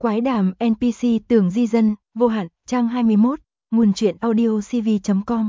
Quái đàm NPC tưởng di dân, vô hạn, trang 21, nguồn truyện audio cv.com.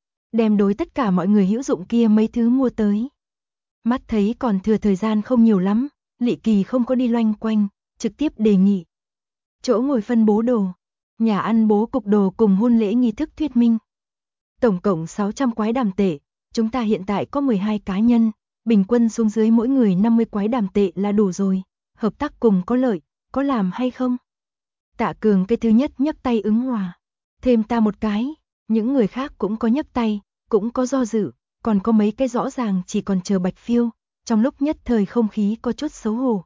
Đem đối tất cả mọi người hữu dụng kia mấy thứ mua tới. Mắt thấy còn thừa thời gian không nhiều lắm, Lị Kỳ không có đi loanh quanh, trực tiếp đề nghị. Chỗ ngồi phân bố đồ, nhà ăn bố cục đồ cùng hôn lễ nghi thức thuyết minh. Tổng cộng 600 quái đàm tệ, chúng ta hiện tại có 12 cá nhân, bình quân xuống dưới mỗi người 50 quái đàm tệ là đủ rồi, hợp tác cùng có lợi, có làm hay không? Tạ Cường cái thứ nhất nhấc tay ứng hòa, thêm ta một cái, những người khác cũng có nhấc tay, cũng có do dự, còn có mấy cái rõ ràng chỉ còn chờ bạch phiêu, trong lúc nhất thời không khí có chút xấu hổ.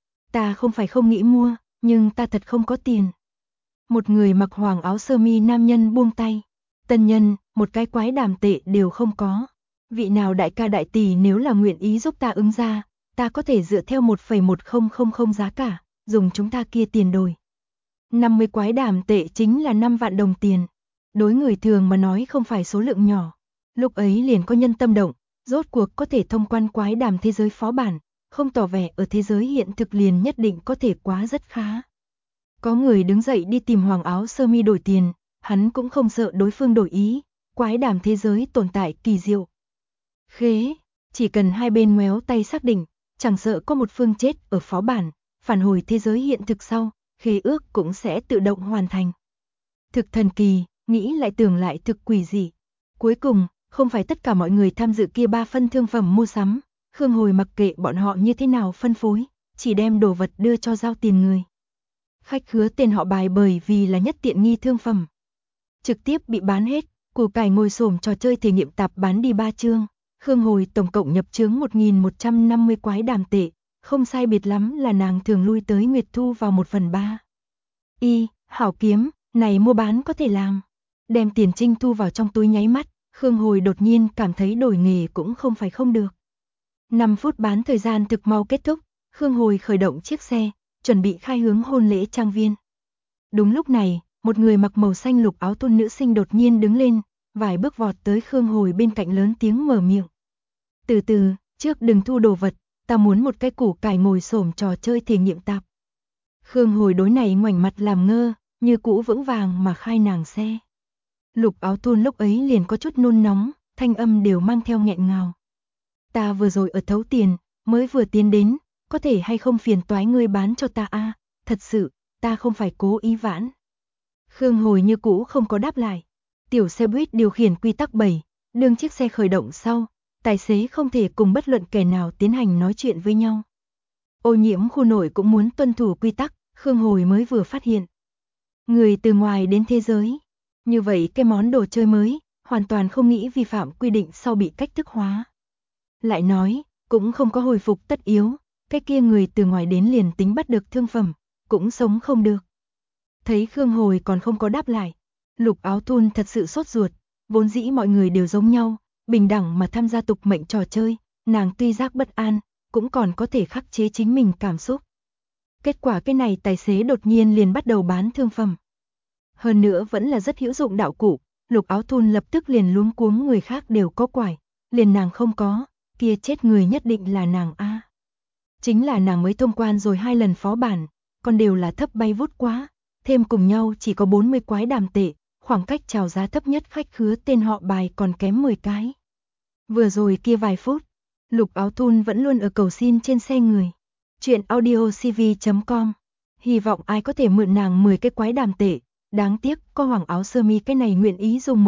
Ta không phải không nghĩ mua, nhưng ta thật không có tiền. Một người mặc hoàng áo sơ mi nam nhân buông tay, tân nhân, một cái quái đàm tệ đều không có. Vị nào đại ca đại tỷ nếu là nguyện ý giúp ta ứng ra, ta có thể dựa theo 1,1000 giá cả, dùng chúng ta kia tiền đổi. 50 quái đàm tệ chính là 5 vạn đồng tiền. Đối người thường mà nói không phải số lượng nhỏ. Lúc ấy liền có nhân tâm động, rốt cuộc có thể thông quan quái đàm thế giới phó bản, không tỏ vẻ ở thế giới hiện thực liền nhất định có thể quá rất khá. Có người đứng dậy đi tìm hoàng áo sơ mi đổi tiền, hắn cũng không sợ đối phương đổi ý, quái đàm thế giới tồn tại kỳ diệu. Khế, chỉ cần hai bên ngoéo tay xác định, chẳng sợ có một phương chết ở phó bản, phản hồi thế giới hiện thực sau, khế ước cũng sẽ tự động hoàn thành. Thực thần kỳ, nghĩ lại tưởng lại thực quỷ dị. Cuối cùng, không phải tất cả mọi người tham dự kia 3 phân thương phẩm mua sắm, Khương Hồi mặc kệ bọn họ như thế nào phân phối, chỉ đem đồ vật đưa cho giao tiền người. Khách khứa tên họ bài bởi vì là nhất tiện nghi thương phẩm. Trực tiếp bị bán hết, củ cải ngồi xổm trò chơi thể nghiệm tạp bán đi 3 chương. Khương Hồi tổng cộng nhập chướng 1150 quái đàm tệ, không sai biệt lắm là nàng thường lui tới Nguyệt Thu vào 1/3. Hảo kiếm, này mua bán có thể làm. Đem tiền trinh thu vào trong túi nháy mắt, Khương Hồi đột nhiên cảm thấy đổi nghề cũng không phải không được. 5 phút bán thời gian thực mau kết thúc, Khương Hồi khởi động chiếc xe, chuẩn bị khai hướng hôn lễ trang viên. Đúng lúc này, một người mặc màu xanh lục áo thun nữ sinh đột nhiên đứng lên, vài bước vọt tới Khương Hồi bên cạnh lớn tiếng mở miệng. Từ từ, trước đừng thu đồ vật, ta muốn một cái củ cải ngồi xổm trò chơi thể nghiệm tạp. Khương Hồi đối này ngoảnh mặt làm ngơ, như cũ vững vàng mà khai nàng xe. Lục áo thun lúc ấy liền có chút nôn nóng, thanh âm đều mang theo nghẹn ngào. Ta vừa rồi ở thấu tiền, mới vừa tiến đến, có thể hay không phiền toái ngươi bán cho ta a? Thật sự, ta không phải cố ý vãn. Khương Hồi như cũ không có đáp lại. Tiểu xe buýt điều khiển quy tắc 7, đương chiếc xe khởi động sau, tài xế không thể cùng bất luận kẻ nào tiến hành nói chuyện với nhau. Ô nhiễm khu nội cũng muốn tuân thủ quy tắc, Khương Hồi mới vừa phát hiện. Người từ ngoài đến thế giới, như vậy cái món đồ chơi mới, hoàn toàn không nghĩ vi phạm quy định sau bị cách thức hóa. Lại nói, cũng không có hồi phục tất yếu, cái kia người từ ngoài đến liền tính bắt được thương phẩm, cũng sống không được. Thấy Khương Hồi còn không có đáp lại, Lục áo thun thật sự sốt ruột, vốn dĩ mọi người đều giống nhau, bình đẳng mà tham gia tục mệnh trò chơi, nàng tuy giác bất an, cũng còn có thể khắc chế chính mình cảm xúc. Kết quả cái này tài xế đột nhiên liền bắt đầu bán thương phẩm. Hơn nữa vẫn là rất hữu dụng đạo cụ, Lục áo thun lập tức liền luống cuống người khác đều có quải, liền nàng không có, kia chết người nhất định là nàng a. Chính là nàng mới thông quan rồi 2 lần phó bản, còn đều là thấp bay vút quá, thêm cùng nhau chỉ có 40 quái đàm tệ, khoảng cách chào giá thấp nhất khách khứa tên họ bài còn kém 10 cái. Vừa rồi kia vài phút, Lục áo thun vẫn luôn ở cầu xin trên xe người. Chuyện audio cv.com. Hy vọng ai có thể mượn nàng 10 cái quái đàm tệ. Đáng tiếc, có hoàng áo sơ mi cái này nguyện ý dùng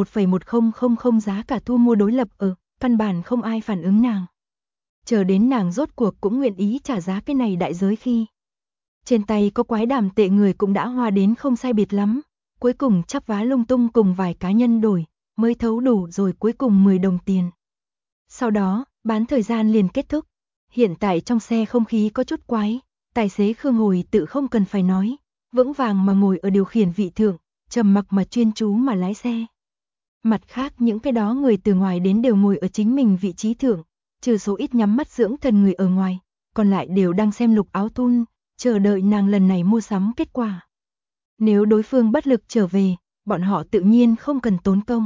1,1000 giá cả thu mua đối lập ở, căn bản không ai phản ứng nàng. Chờ đến nàng rốt cuộc cũng nguyện ý trả giá cái này đại giới khi. Trên tay có quái đàm tệ người cũng đã hoa đến không sai biệt lắm, cuối cùng chắp vá lung tung cùng vài cá nhân đổi, mới thấu đủ rồi cuối cùng 10 đồng tiền. Sau đó, bán thời gian liền kết thúc. Hiện tại trong xe không khí có chút quái, tài xế Khương Hồi tự không cần phải nói, vững vàng mà ngồi ở điều khiển vị thượng, trầm mặc mà chuyên chú mà lái xe. Mặt khác những cái đó người từ ngoài đến đều ngồi ở chính mình vị trí thượng, trừ số ít nhắm mắt dưỡng thần người ở ngoài, còn lại đều đang xem Lục áo thun, chờ đợi nàng lần này mua sắm kết quả. Nếu đối phương bất lực trở về, bọn họ tự nhiên không cần tốn công.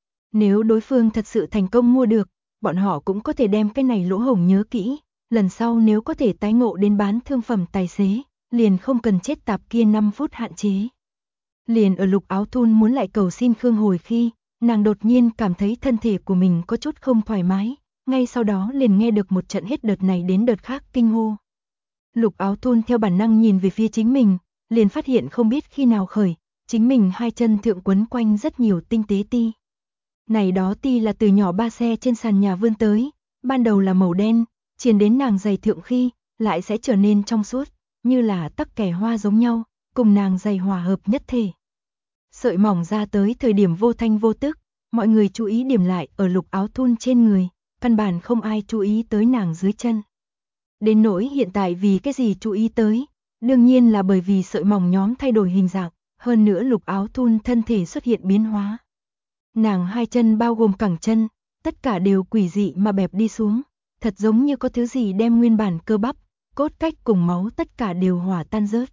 Nếu đối phương thật sự thành công mua được, bọn họ cũng có thể đem cái này lỗ hổng nhớ kỹ, lần sau nếu có thể tái ngộ đến bán thương phẩm tài xế, liền không cần chết tạp kia 5 phút hạn chế. Liền ở Lục Áo Thun muốn lại cầu xin Khương hồi khi, nàng đột nhiên cảm thấy thân thể của mình có chút không thoải mái, ngay sau đó liền nghe được một trận hết đợt này đến đợt khác kinh hô. Lục Áo Thun theo bản năng nhìn về phía chính mình, liền phát hiện không biết khi nào khởi, chính mình hai chân thượng quấn quanh rất nhiều tinh tế ti. Này đó ti là từ nhỏ ba xe trên sàn nhà vươn tới, ban đầu là màu đen, truyền đến nàng giày thượng khi, lại sẽ trở nên trong suốt, như là tắc kẻ hoa giống nhau, cùng nàng giày hòa hợp nhất thể. Sợi mỏng ra tới thời điểm vô thanh vô tức, mọi người chú ý điểm lại ở Lục Áo Thun trên người, căn bản không ai chú ý tới nàng dưới chân. Đến nỗi hiện tại vì cái gì chú ý tới, đương nhiên là bởi vì sợi mỏng nhóm thay đổi hình dạng, hơn nữa Lục Áo Thun thân thể xuất hiện biến hóa. Nàng hai chân bao gồm cẳng chân, tất cả đều quỷ dị mà bẹp đi xuống, thật giống như có thứ gì đem nguyên bản cơ bắp, cốt cách cùng máu tất cả đều hòa tan rớt.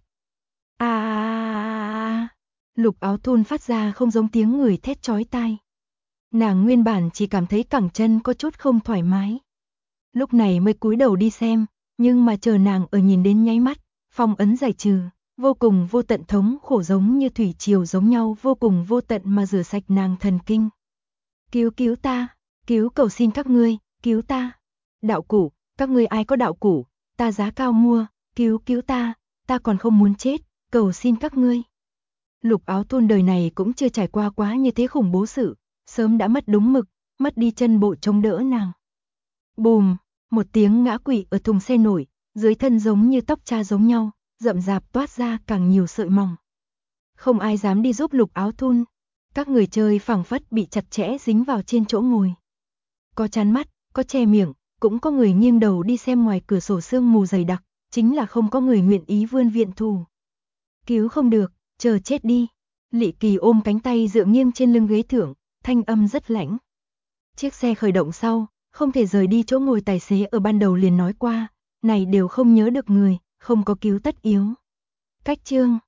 Lục Áo Thun phát ra không giống tiếng người thét chói tai. Nàng nguyên bản chỉ cảm thấy cẳng chân có chút không thoải mái. Lúc này mới cúi đầu đi xem, nhưng mà chờ nàng ở nhìn đến nháy mắt, phong ấn giải trừ, vô cùng vô tận thống khổ giống như thủy triều giống nhau vô cùng vô tận mà rửa sạch nàng thần kinh. Cứu ta, cầu xin các ngươi, cứu ta. Đạo cụ, các ngươi ai có đạo cụ, ta giá cao mua, cứu ta còn không muốn chết, cầu xin các ngươi. Lục Áo Thun đời này cũng chưa trải qua quá như thế khủng bố sự, sớm đã mất đúng mực, mất đi chân bộ chống đỡ nàng. Bùm, một tiếng ngã quỵ ở thùng xe nổi, dưới thân giống như tóc cha giống nhau, rậm rạp toát ra càng nhiều sợi mỏng. Không ai dám đi giúp Lục Áo Thun, các người chơi phảng phất bị chặt chẽ dính vào trên chỗ ngồi. Có chán mắt, có che miệng, cũng có người nghiêng đầu đi xem ngoài cửa sổ sương mù dày đặc, chính là không có người nguyện ý vươn viện thủ. Cứu không được, chờ chết đi. Lị Kỳ ôm cánh tay dựa nghiêng trên lưng ghế thượng, thanh âm rất lãnh. Chiếc xe khởi động sau, không thể rời đi chỗ ngồi tài xế ở ban đầu liền nói qua, này đều không nhớ được người, không có cứu tất yếu. Cách chương